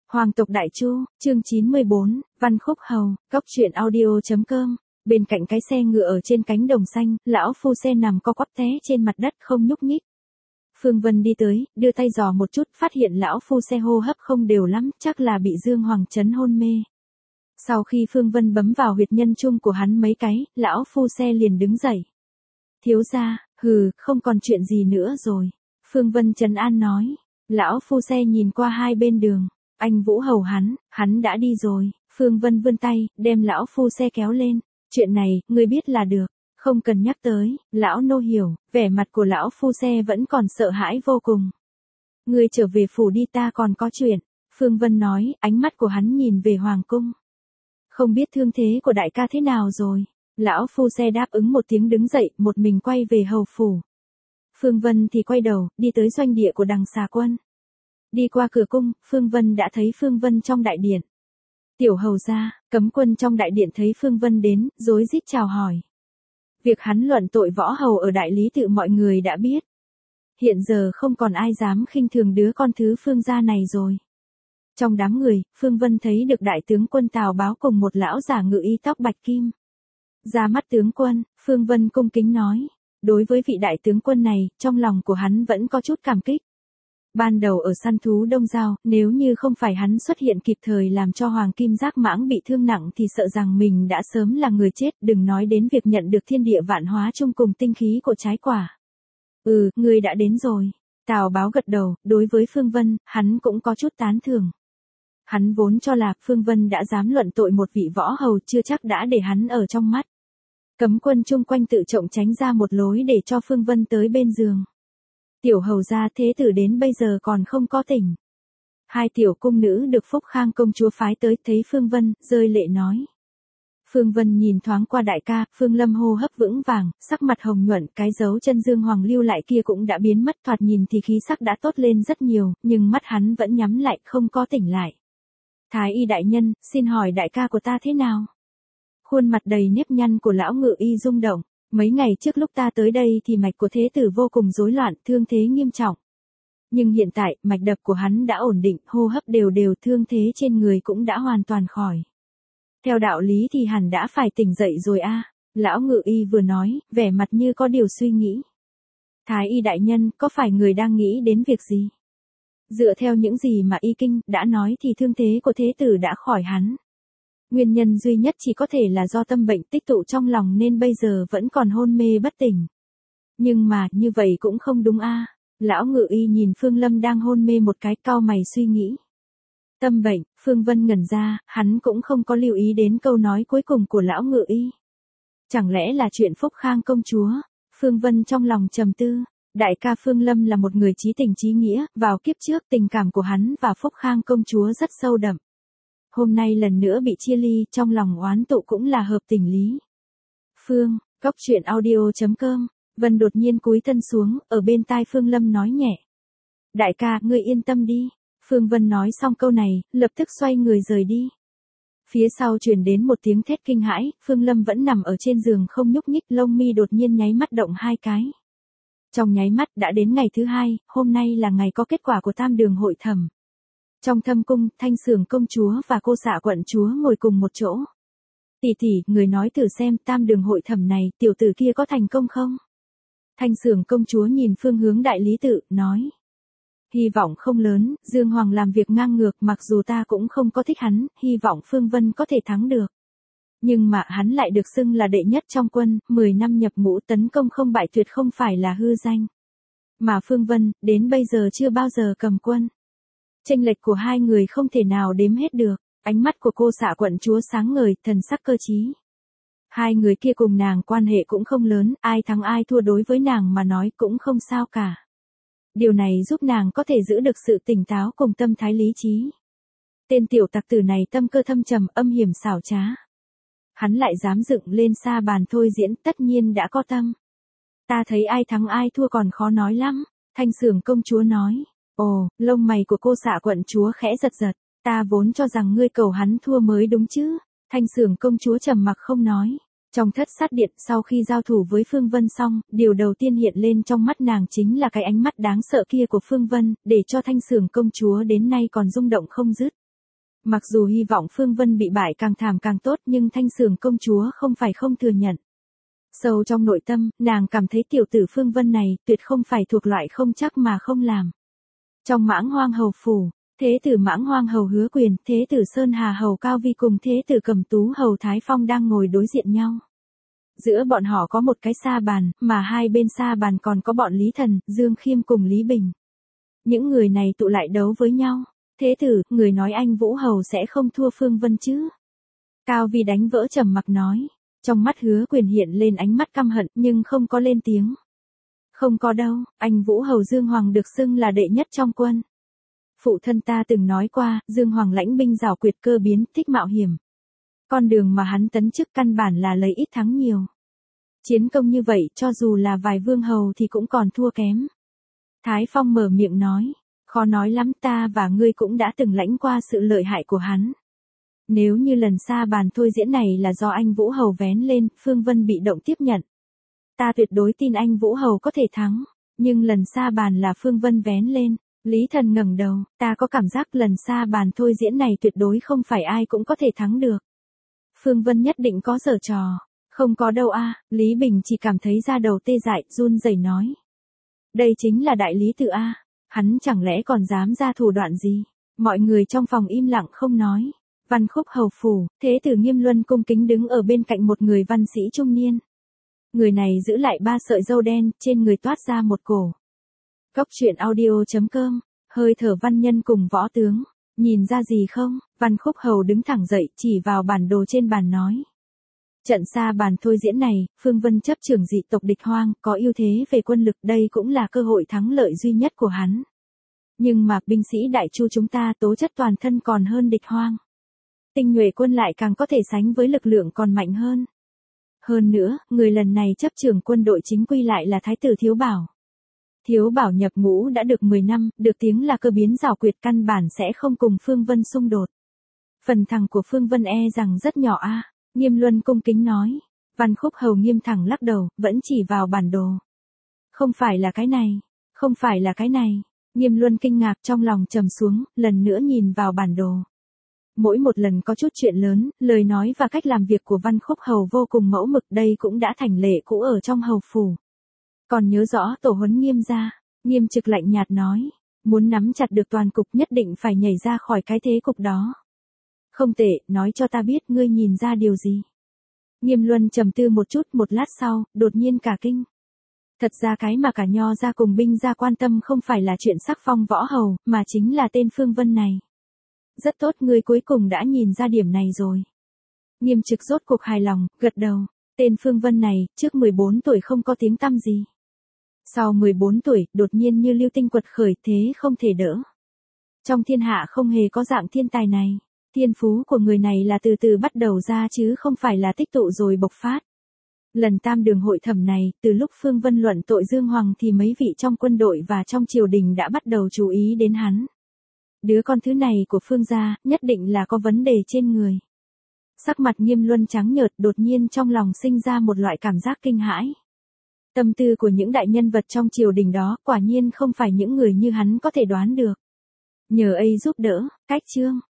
Hoàng tộc Đại Chu, chương 94, Văn Khúc Hầu, Cốc truyện audio.com. Bên cạnh cái xe ngựa ở trên cánh đồng xanh, lão phu xe nằm co quắp té trên mặt đất không nhúc nhích. Phương Vân đi tới, đưa tay dò một chút, phát hiện lão phu xe hô hấp không đều lắm, chắc là bị Dương Hoàng chấn hôn mê. Sau khi Phương Vân bấm vào huyệt nhân trung của hắn mấy cái, lão phu xe liền đứng dậy. Thiếu gia, không còn chuyện gì nữa rồi. Phương Vân trấn an nói. Lão phu xe nhìn qua hai bên đường. Anh Vũ hầu hắn đã đi rồi. Phương Vân vươn tay, đem lão phu xe kéo lên. Chuyện này, ngươi biết là được. Không cần nhắc tới, lão nô hiểu, vẻ mặt của lão phu xe vẫn còn sợ hãi vô cùng. Ngươi trở về phủ đi, ta còn có chuyện. Phương Vân nói, ánh mắt của hắn nhìn về hoàng cung. Không biết thương thế của đại ca thế nào rồi. Lão phu xe đáp ứng một tiếng đứng dậy, một mình quay về hầu phủ. Phương Vân thì quay đầu, đi tới doanh địa của Đằng Xà Quân. Đi qua cửa cung, Phương Vân đã thấy Phương Vân trong đại điện. Tiểu hầu gia, cấm quân trong đại điện thấy Phương Vân đến, rối rít chào hỏi. Việc hắn luận tội võ hầu ở đại lý tự mọi người đã biết. Hiện giờ không còn ai dám khinh thường đứa con thứ Phương gia này rồi. Trong đám người, Phương Vân thấy được đại tướng quân Tào Báo cùng một lão giả ngự y tóc bạch kim. Ra mắt tướng quân, Phương Vân cung kính nói. Đối với vị đại tướng quân này, trong lòng của hắn vẫn có chút cảm kích. Ban đầu ở săn thú Đông Giao, nếu như không phải hắn xuất hiện kịp thời làm cho Hoàng Kim Giác Mãng bị thương nặng thì sợ rằng mình đã sớm là người chết, đừng nói đến việc nhận được thiên địa vạn hóa chung cùng tinh khí của trái quả. Ngươi đã đến rồi. Tào Báo gật đầu, đối với Phương Vân, hắn cũng có chút tán thưởng. Hắn vốn cho là Phương Vân đã dám luận tội một vị võ hầu chưa chắc đã để hắn ở trong mắt. Cấm quân chung quanh tự trọng tránh ra một lối để cho Phương Vân tới bên giường. Tiểu hầu gia thế tử đến bây giờ còn không có tỉnh. Hai tiểu cung nữ được Phúc Khang công chúa phái tới thấy Phương Vân, rơi lệ nói. Phương Vân nhìn thoáng qua đại ca, Phương Lâm hô hấp vững vàng, sắc mặt hồng nhuận, cái dấu chân Dương Hoàng lưu lại kia cũng đã biến mất, thoạt nhìn thì khí sắc đã tốt lên rất nhiều, nhưng mắt hắn vẫn nhắm lại, không có tỉnh lại. Thái y đại nhân, xin hỏi đại ca của ta thế nào? Khuôn mặt đầy nếp nhăn của lão ngự y rung động. Mấy ngày trước lúc ta tới đây thì mạch của thế tử vô cùng rối loạn, thương thế nghiêm trọng. Nhưng hiện tại, mạch đập của hắn đã ổn định, hô hấp đều đều, thương thế trên người cũng đã hoàn toàn khỏi. Theo đạo lý thì hẳn đã phải tỉnh dậy rồi a. Lão ngự y vừa nói, vẻ mặt như có điều suy nghĩ. Thái y đại nhân, có phải người đang nghĩ đến việc gì? Dựa theo những gì mà y kinh đã nói thì thương thế của thế tử đã khỏi hắn. Nguyên nhân duy nhất chỉ có thể là do tâm bệnh tích tụ trong lòng nên bây giờ vẫn còn hôn mê bất tỉnh. Nhưng mà, như vậy cũng không đúng a. Lão ngự y nhìn Phương Lâm đang hôn mê một cái, cau mày suy nghĩ. Tâm bệnh, Phương Vân ngẩn ra, hắn cũng không có lưu ý đến câu nói cuối cùng của lão ngự y. Chẳng lẽ là chuyện Phúc Khang công chúa? Phương Vân trong lòng trầm tư. Đại ca Phương Lâm là một người chí tình chí nghĩa, vào kiếp trước tình cảm của hắn và Phúc Khang công chúa rất sâu đậm. Hôm nay lần nữa bị chia ly, trong lòng oán tụ cũng là hợp tình lý. Cốc truyện audio.com. Vân đột nhiên cúi thân xuống, ở bên tai Phương Lâm nói nhẹ. Đại ca, ngươi yên tâm đi. Phương Vân nói xong câu này, lập tức xoay người rời đi. Phía sau truyền đến một tiếng thét kinh hãi, Phương Lâm vẫn nằm ở trên giường không nhúc nhích, lông mi đột nhiên nháy mắt động hai cái. Trong nháy mắt đã đến ngày thứ hai, hôm nay là ngày có kết quả của tam đường hội thẩm. Trong thâm cung, Thanh Xưởng công chúa và cô xạ quận chúa ngồi cùng một chỗ. Tỷ tỷ, người nói thử xem tam đường hội thẩm này, tiểu tử kia có thành công không? Thanh Xưởng công chúa nhìn phương hướng đại lý tự, nói. Hy vọng không lớn, Dương Hoàng làm việc ngang ngược, mặc dù ta cũng không có thích hắn, hy vọng Phương Vân có thể thắng được. Nhưng mà hắn lại được xưng là đệ nhất trong quân, 10 năm nhập ngũ tấn công không bại tuyệt không phải là hư danh. Mà Phương Vân, đến bây giờ chưa bao giờ cầm quân. Chênh lệch của hai người không thể nào đếm hết được, ánh mắt của cô xạ quận chúa sáng ngời, thần sắc cơ trí. Hai người kia cùng nàng quan hệ cũng không lớn, ai thắng ai thua đối với nàng mà nói cũng không sao cả. Điều này giúp nàng có thể giữ được sự tỉnh táo cùng tâm thái lý trí. Tên tiểu tặc tử này tâm cơ thâm trầm, âm hiểm xảo trá. Hắn lại dám dựng lên sa bàn thôi diễn, tất nhiên đã có tâm. Ta thấy ai thắng ai thua còn khó nói lắm, Thanh Xưởng công chúa nói. Ồ, lông mày của cô xạ quận chúa khẽ giật giật, ta vốn cho rằng ngươi cầu hắn thua mới đúng chứ. Thanh Xưởng công chúa trầm mặc không nói. Trong thất sát điện, sau khi giao thủ với Phương Vân xong, điều đầu tiên hiện lên trong mắt nàng chính là cái ánh mắt đáng sợ kia của Phương Vân, để cho Thanh Xưởng công chúa đến nay còn rung động không dứt. Mặc dù hy vọng Phương Vân bị bại càng thảm càng tốt nhưng Thanh Sường công chúa không phải không thừa nhận. Sâu trong nội tâm, nàng cảm thấy tiểu tử Phương Vân này tuyệt không phải thuộc loại không chắc mà không làm. Trong Mãng Hoang Hầu phủ, Thế tử Mãng Hoang Hầu Hứa Quyền, Thế tử Sơn Hà Hầu Cao Vi cùng Thế tử Cẩm Tú Hầu Thái Phong đang ngồi đối diện nhau. Giữa bọn họ có một cái sa bàn, mà hai bên sa bàn còn có bọn Lý Thần, Dương Khiêm cùng Lý Bình. Những người này tụ lại đấu với nhau. Thế tử, người nói anh Vũ Hầu sẽ không thua Phương Vân chứ? Cao Vi đánh vỡ trầm mặc nói. Trong mắt Hứa Quyền hiện lên ánh mắt căm hận nhưng không có lên tiếng. Không có đâu, anh Vũ Hầu Dương Hoàng được xưng là đệ nhất trong quân. Phụ thân ta từng nói qua, Dương Hoàng lãnh binh giảo quyệt cơ biến, thích mạo hiểm. Con đường mà hắn tấn chức căn bản là lấy ít thắng nhiều. Chiến công như vậy cho dù là vài vương hầu thì cũng còn thua kém. Thái Phong mở miệng nói, khó nói lắm, ta và ngươi cũng đã từng lãnh qua sự lợi hại của hắn. Nếu như lần sa bàn thôi diễn này là do anh Vũ Hầu vén lên, Phương Vân bị động tiếp nhận. Ta tuyệt đối tin anh Vũ Hầu có thể thắng, nhưng lần sa bàn là Phương Vân vén lên. Lý Thần ngẩng đầu, ta có cảm giác lần sa bàn thôi diễn này tuyệt đối không phải ai cũng có thể thắng được. Phương Vân nhất định có giở trò. Không có đâu a, Lý Bình chỉ cảm thấy da đầu tê dại, run rẩy nói. Đây chính là đại lý tự a, hắn chẳng lẽ còn dám ra thủ đoạn gì? Mọi người trong phòng im lặng không nói. Văn Khúc Hầu phủ, Thế tử Nghiêm Luân cung kính đứng ở bên cạnh một người văn sĩ trung niên. Người này giữ lại 3 sợi râu đen, trên người toát ra một cổ. Cốc truyện audio.com, hơi thở văn nhân cùng võ tướng, nhìn ra gì không? Văn Khúc Hầu đứng thẳng dậy, chỉ vào bản đồ trên bàn nói. Trận sa bàn thôi diễn này, Phương Vân chấp trưởng dị tộc địch hoang, có ưu thế về quân lực, đây cũng là cơ hội thắng lợi duy nhất của hắn. Nhưng mà binh sĩ Đại Chu chúng ta tố chất toàn thân còn hơn địch hoang. Tinh nhuệ quân lại càng có thể sánh với lực lượng còn mạnh hơn. Hơn nữa, người lần này chấp trưởng quân đội chính quy lại là Thái tử Thiếu Bảo. Thiếu Bảo nhập ngũ đã được 10 năm, được tiếng là cơ biến giảo quyệt, căn bản sẽ không cùng Phương Vân xung đột. Phần thắng của Phương Vân e rằng rất nhỏ a. Nghiêm Luân cung kính nói. Văn Khúc Hầu nghiêm thẳng lắc đầu, vẫn chỉ vào bản đồ. Không phải là cái này, không phải là cái này. Nghiêm Luân kinh ngạc, trong lòng trầm xuống, lần nữa nhìn vào bản đồ. Mỗi một lần có chút chuyện lớn, lời nói và cách làm việc của Văn Khúc Hầu vô cùng mẫu mực, đây cũng đã thành lệ cũ ở trong hầu phủ. Còn nhớ rõ tổ huấn Nghiêm gia, Nghiêm Trực lạnh nhạt nói, muốn nắm chặt được toàn cục nhất định phải nhảy ra khỏi cái thế cục đó. Không tệ, nói cho ta biết ngươi nhìn ra điều gì. Nghiêm Luân trầm tư một chút, một lát sau, đột nhiên cả kinh. Thật ra cái mà cả Nho gia cùng Binh gia quan tâm không phải là chuyện sắc phong võ hầu, mà chính là tên Phương Vân này. Rất tốt, ngươi cuối cùng đã nhìn ra điểm này rồi. Nghiêm Trực rốt cuộc hài lòng, gật đầu. Tên Phương Vân này, trước 14 tuổi không có tiếng tăm gì. Sau 14 tuổi, đột nhiên như lưu tinh quật khởi, thế không thể đỡ. Trong thiên hạ không hề có dạng thiên tài này. Thiên phú của người này là từ từ bắt đầu ra chứ không phải là tích tụ rồi bộc phát. Lần tam đường hội thẩm này, từ lúc Phương Vân luận tội Dương Hoàng thì mấy vị trong quân đội và trong triều đình đã bắt đầu chú ý đến hắn. Đứa con thứ này của Phương gia, nhất định là có vấn đề trên người. Sắc mặt Nghiêm Luân trắng nhợt, đột nhiên trong lòng sinh ra một loại cảm giác kinh hãi. Tâm tư của những đại nhân vật trong triều đình đó, quả nhiên không phải những người như hắn có thể đoán được. Nhờ ấy giúp đỡ, cách chương.